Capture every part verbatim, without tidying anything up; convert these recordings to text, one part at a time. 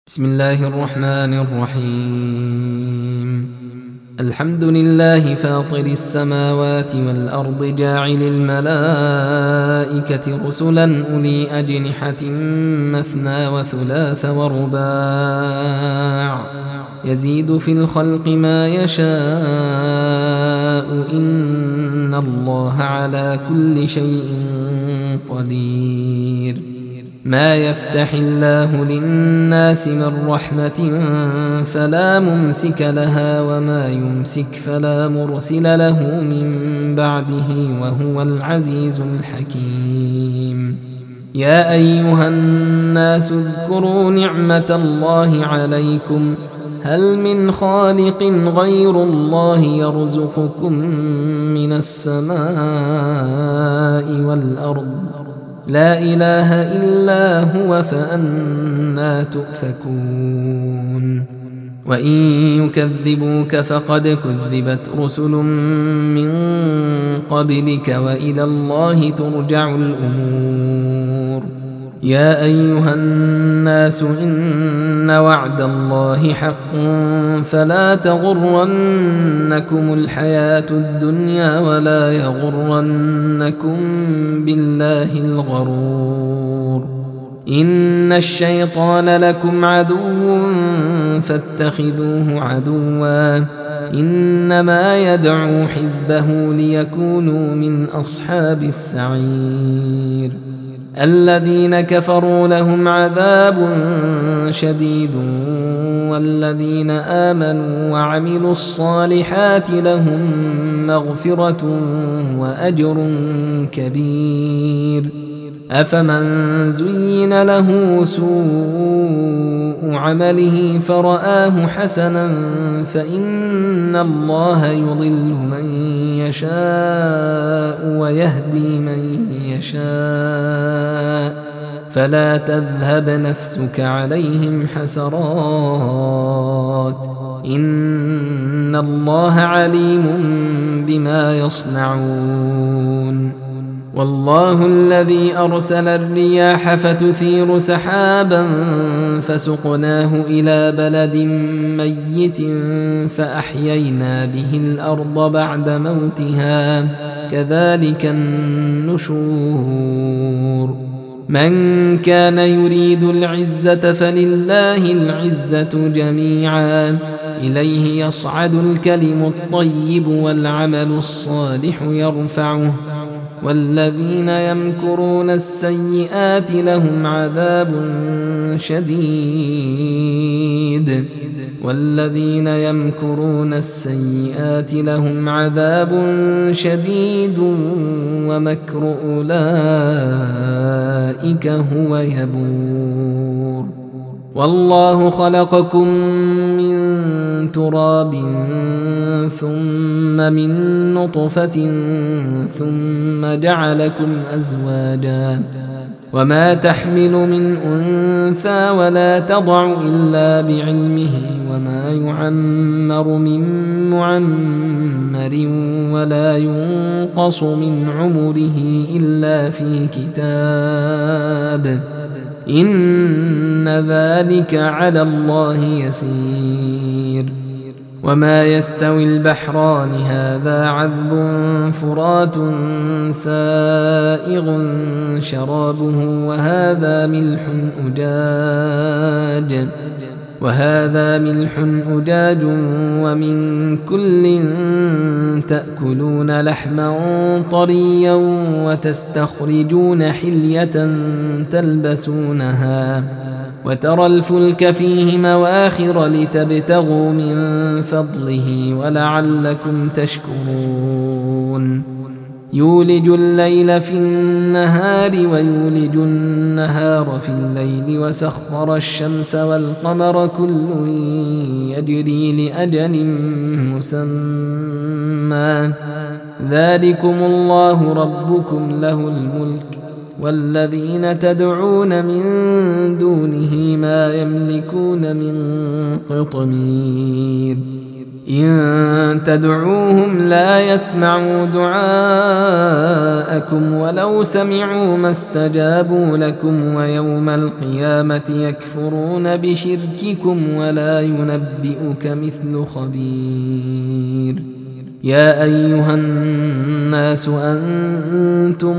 بسم الله الرحمن الرحيم. الحمد لله فاطر السماوات والأرض جاعل الملائكة رسلا أولي أجنحة مثنى وثلاث ورباع يزيد في الخلق ما يشاء إن الله على كل شيء قدير. ما يفتح الله للناس من رحمة فلا ممسك لها وما يمسك فلا مرسل له من بعده وهو العزيز الحكيم. يا أيها الناس اذكروا نعمة الله عليكم هل من خالق غير الله يرزقكم من السماء والأرض لا إله إلا هو فأنى تؤفكون. وإن يكذبوك فقد كذبت رسل من قبلك وإلى الله ترجع الأمور. يا أيها الناس إن وعد الله حق فلا تغرنكم الحياة الدنيا ولا يغرنكم بالله الغرور. إن الشيطان لكم عدو فاتخذوه عدوا إنما يدعو حزبه ليكونوا من أصحاب السعير. الذين كفروا لهم عذاب شديد والذين آمنوا وعملوا الصالحات لهم مغفرة وأجر كبير. أفمن زين له سوء عمله فرآه حسنا فإن الله يضل من يشاء ويهدي من يشاء فلا تذهب نفسك عليهم حسرات إن الله عليم بما يصنعون. والله الذي أرسل الرياح فتثير سحابا فسقناه إلى بلد ميت فأحيينا به الأرض بعد موتها كذلك النشور. من كان يريد العزة فلله العزة جميعا إليه يصعد الكلم الطيب والعمل الصالح يرفعه والذين يمكرون السيئات لهم عذاب شديد والذين يمكرون السيئات لهم عذاب شديد ومكر أولئك هو يبور. والله خلقكم من تراب ثم من نطفة ثم جعلكم أزواجا وما تحمل من أنثى ولا تضع إلا بعلمه وما يعمر من معمر ولا ينقص من عمره إلا في كتاب إن ذلك على الله يسير. وما يستوي البحران هذا عذب فرات سائغ شرابه وهذا ملح أجاج وهذا ملح أجاج ومن كل تأكلون لحما طريا وتستخرجون حلية تلبسونها وترى الفلك فيه مواخر لتبتغوا من فضله ولعلكم تشكرون. يولج الليل في النهار ويولج النهار في الليل وسخر الشمس والقمر كل يجري لأجل مسمى ذلكم الله ربكم له الملك والذين تدعون من دونه ما يملكون من قطمير. إن تدعوهم لا يسمعوا دعاءكم ولو سمعوا ما استجابوا لكم ويوم القيامة يكفرون بشرككم ولا ينبئك مثل خبير. يا أيها الناس أنتم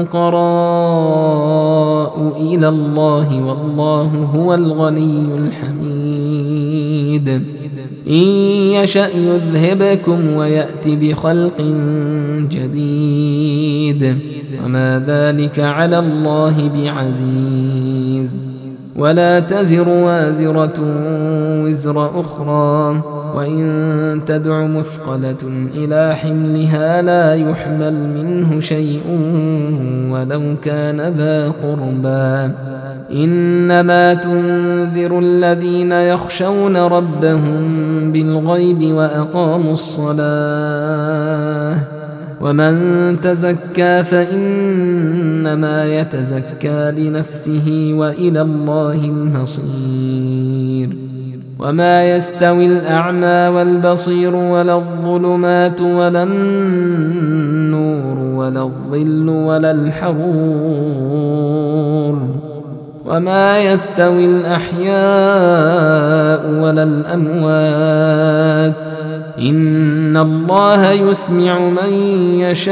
الفقراء إلى الله والله هو الغني الحميد. إن يشأ يذهبكم ويأت بخلق جديد وما ذلك على الله بعزيز. ولا تزر وازرة وزر أخرى وإن تدع مثقلة إلى حملها لا يحمل منه شيء ولو كان ذا قربى. إنما تنذر الذين يخشون ربهم بالغيب وأقاموا الصلاة ومن تزكى فإنما يتزكى لنفسه وإلى الله المصير. وما يستوي الأعمى والبصير ولا الظلمات ولا النور ولا الظل ولا الحرور وما يستوي الأحياء ولا الأموات إن الله يسمع من يشاء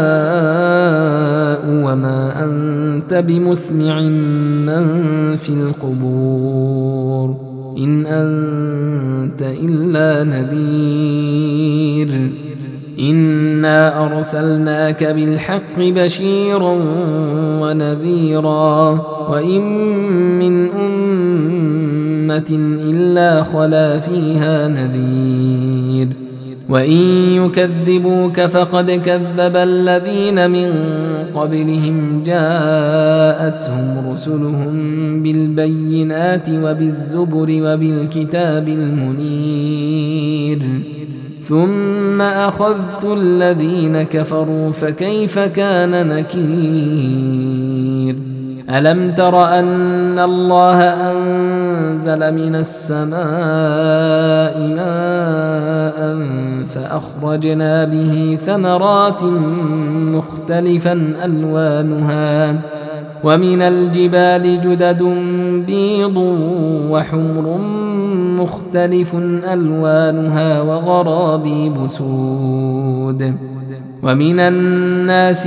وما أنت بمسمع من في القبور إن أنت إلا نذير. إنا أرسلناك بالحق بشيرا ونذيرا وإن من أمة إلا خلا فيها نذير وإن يكذبوك فقد كذب الذين من قبلهم جاءتهم رسلهم بالبينات وبالزبر وبالكتاب المنير ثم أخذت الذين كفروا فكيف كان نكير. ألم تر أن الله أنزل من السماء ماء فأخرجنا به ثمرات مختلفا ألوانها ومن الجبال جدد بيض وحمر مختلف ألوانها وغرابيب سود ومن الناس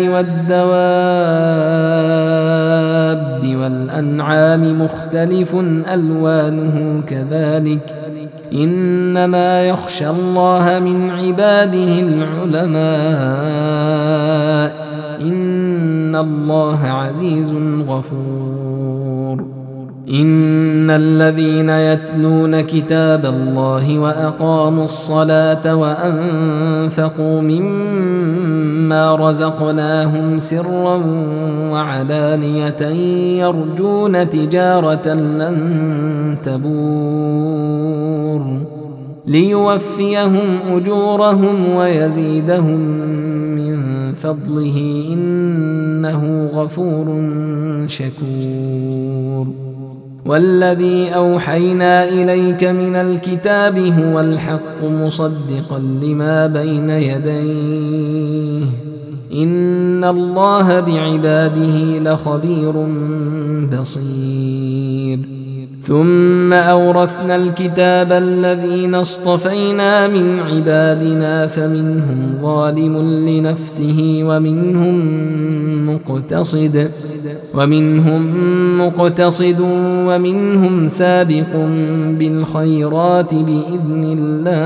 والدواب والأنعام مختلف ألوانه كذلك إنما يخشى الله من عباده العلماء إن الله عزيز غفور. إن الذين يتلون كتاب الله وأقاموا الصلاة وأنفقوا مما رزقناهم سرا وعلانية يرجون تجارة لن تبور ليوفيهم أجورهم ويزيدهم من فضله إنه غفور شكور. والذي أوحينا إليك من الكتاب هو الحق مصدقا لما بين يديه إن الله بعباده لخبير بصير. ثم أورثنا الكتاب الذين اصطفينا من عبادنا فمنهم ظالم لنفسه ومنهم مقتصد ومنهم مقتصد ومنهم سابق بالخيرات بإذن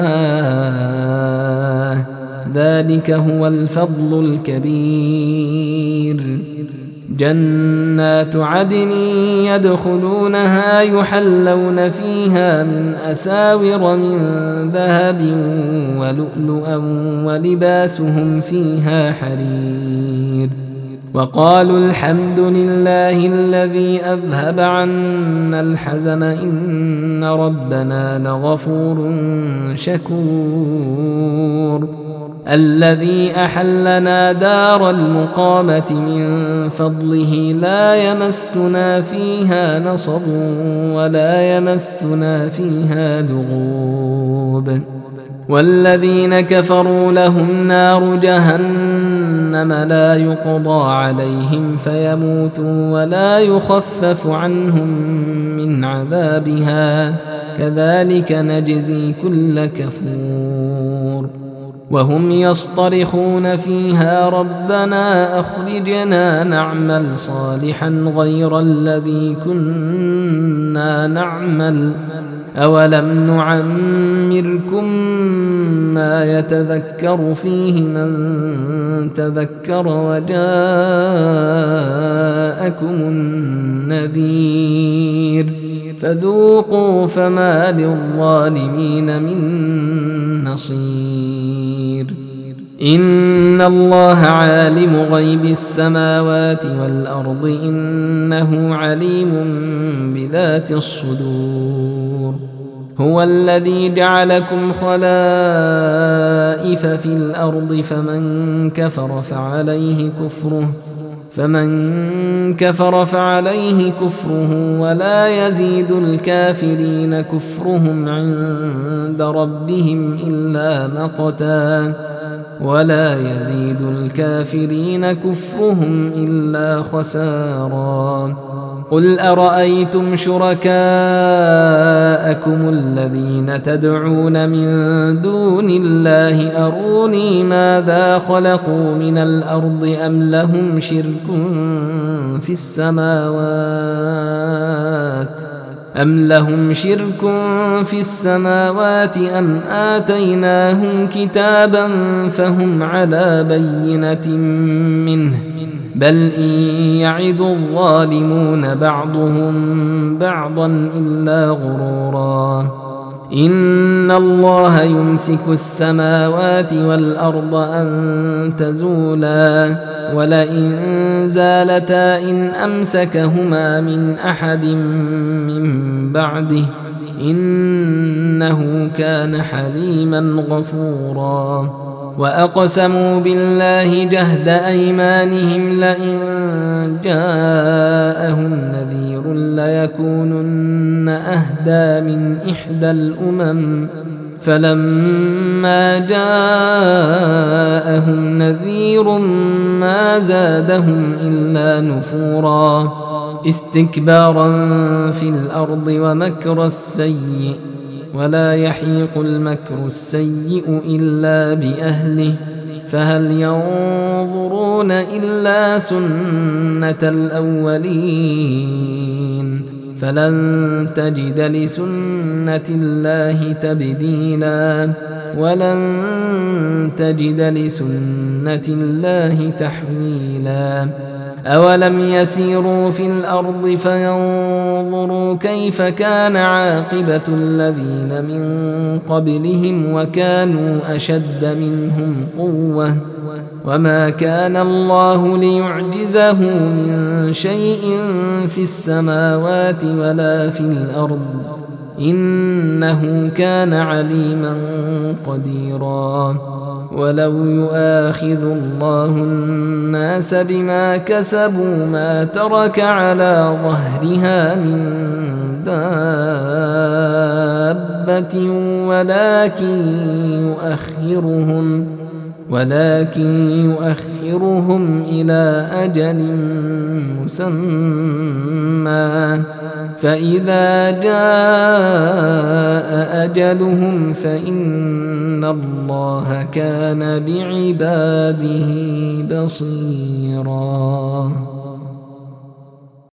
الله ذلك هو الفضل الكبير. جنات عدن يدخلونها يحلون فيها من أساور من ذهب ولؤلؤا ولباسهم فيها حرير. وقالوا الحمد لله الذي أذهب عنا الحزن إن ربنا لغفور شكور. الذي أحلنا دار المقامة من فضله لا يمسنا فيها نصب ولا يمسنا فيها لغوب والذين كفروا لهم نار جهنم لا يقضى عليهم فيموتوا ولا يخفف عنهم من عذابها كذلك نجزي كل كفور وهم يصطرخون فيها ربنا أخرجنا نعمل صالحا غير الذي كنا نعمل أولم نعمركم ما يتذكر فيه من تذكر وجاءكم النذير فذوقوا فما للظالمين من نصير إن الله عالم غيب السماوات والأرض إنه عليم بذات الصدور هو الذي جعلكم خلائف في الأرض فمن كفر فعليه كفره فمن كفر فعليه كفره ولا يزيد الكافرين كفرهم عند ربهم إلا مقتا ولا يزيد الكافرين كفرهم إلا خسارا قل أرأيتم شركاءكم الذين تدعون من دون الله أروني ماذا خلقوا من الأرض أم لهم شرك في السماوات أم لهم شرك في السماوات أم آتيناهم كتابا فهم على بينة منه بل إن يعد الظالمون بعضهم بعضا إلا غرورا إن الله يمسك السماوات والأرض أن تزولا ولئن زالتا إن أمسكهما من أحد من بعده إنه كان حليما غفورا وأقسموا بالله جهد أيمانهم لئن جاءهم نذير ليكونن أهدى من إحدى الأمم فلما جاءهم نذير ما زادهم إلا نفورا استكبارا في الأرض ومكر السيء ولا يحيق المكر السيء إلا بأهله فهل ينظرون إلا سنة الأولين فلن تجد لسنة الله تبديلا ولن تجد لسنة الله تحويلا أولم يسيروا في الأرض فينظروا كيف كان عاقبة الذين من قبلهم وكانوا أشد منهم قوة وما كان الله ليعجزه من شيء في السماوات ولا في الأرض إنه كان عليما قديرا ولو يؤاخذ الله الناس بما كسبوا ما ترك على ظهرها من دابة ولكن يؤخرهم ولكن يؤخرهم إلى أجل مسمى فإذا جاء أجلهم فإن الله كان بعباده بصيراً.